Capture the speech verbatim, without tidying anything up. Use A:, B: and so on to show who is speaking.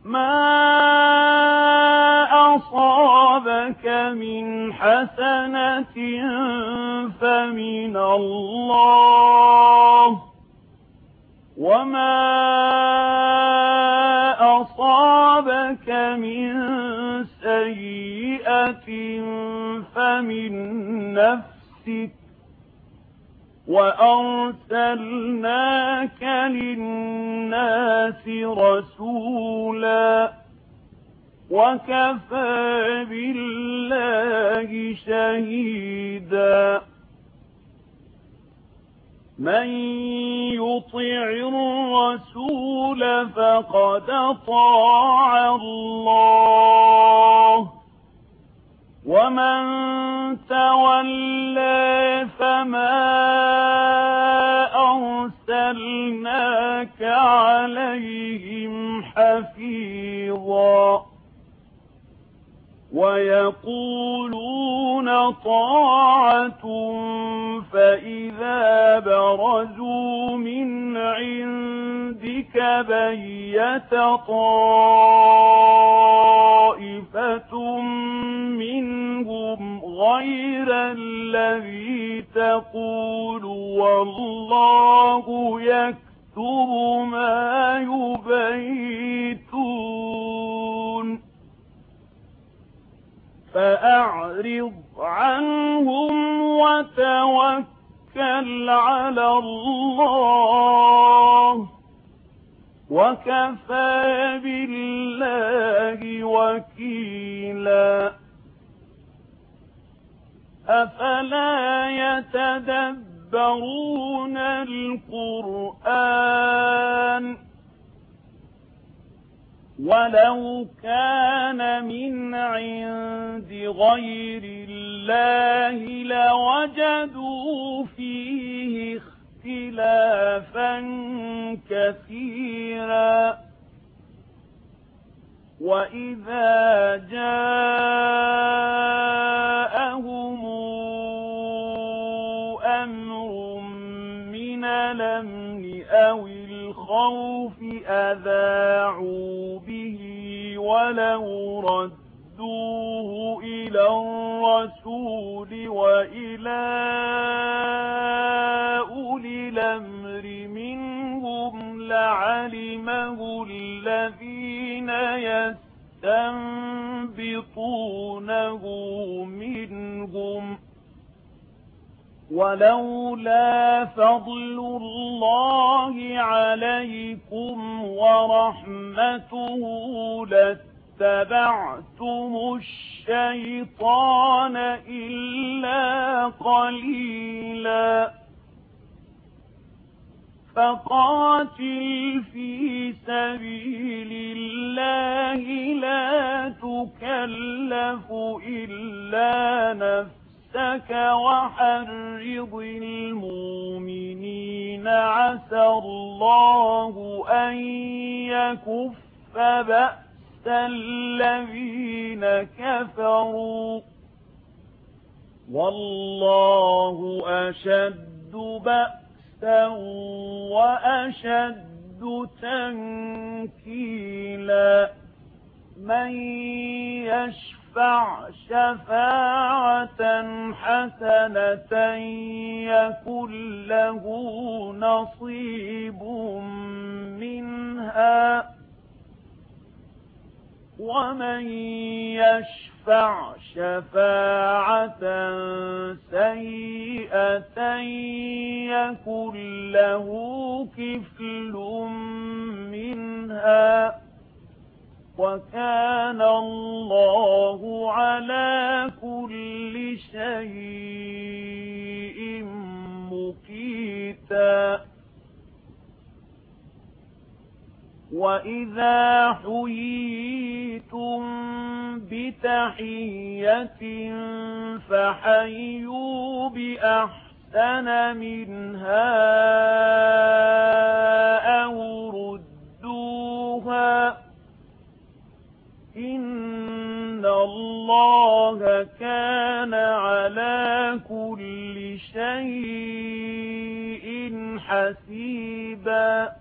A: ما أصابك من حسنة فمن الله وما أصابك من سيئة فمن نفسك وأرسلناك للناس رسولا وكفى بالله شهيدا من يطع الرسول فقد أطاع الله ومن تولى فما أرسلناك عليهم حفيظا ويقولون طاعة فإذا برزوا من عندك بيت طائفة منهم غير الذي تقول والله يكتب ما يبيتون فأعرض عنهم وتوكل على الله وكفى بالله وكيلا أفلا يتدبرون القرآن ولو كان من عند غير الله لوجدوا فيه اختلافا كثيرا وإذا جاءهم أمر من الأمن أو الخوف أذاعوا به ولو ردوه إلى الرسول وإلى أولي الأمر منهم لعلمه الذين يستنبطونه منهم ولولا فضل الله عليكم ورحمته لاتبعتم الشيطان إلا قليلا فقاتل في سبيل الله لا تكلف إلا نفسك وحرض المؤمنين عسى الله أن يكف بأس الذين كفروا والله أشد بأسا وأشد تنكيلا من يشفع شفاعة حسنة يكن له نصيب منها ومن يشفع شفاعة سيئة يكن له كفل منها وكان الله على كل شيء مقيتا وإذا حييتم بتحية فحيوا بأحسن منها أو ردوها إن الله كان على كل شيء حسيبا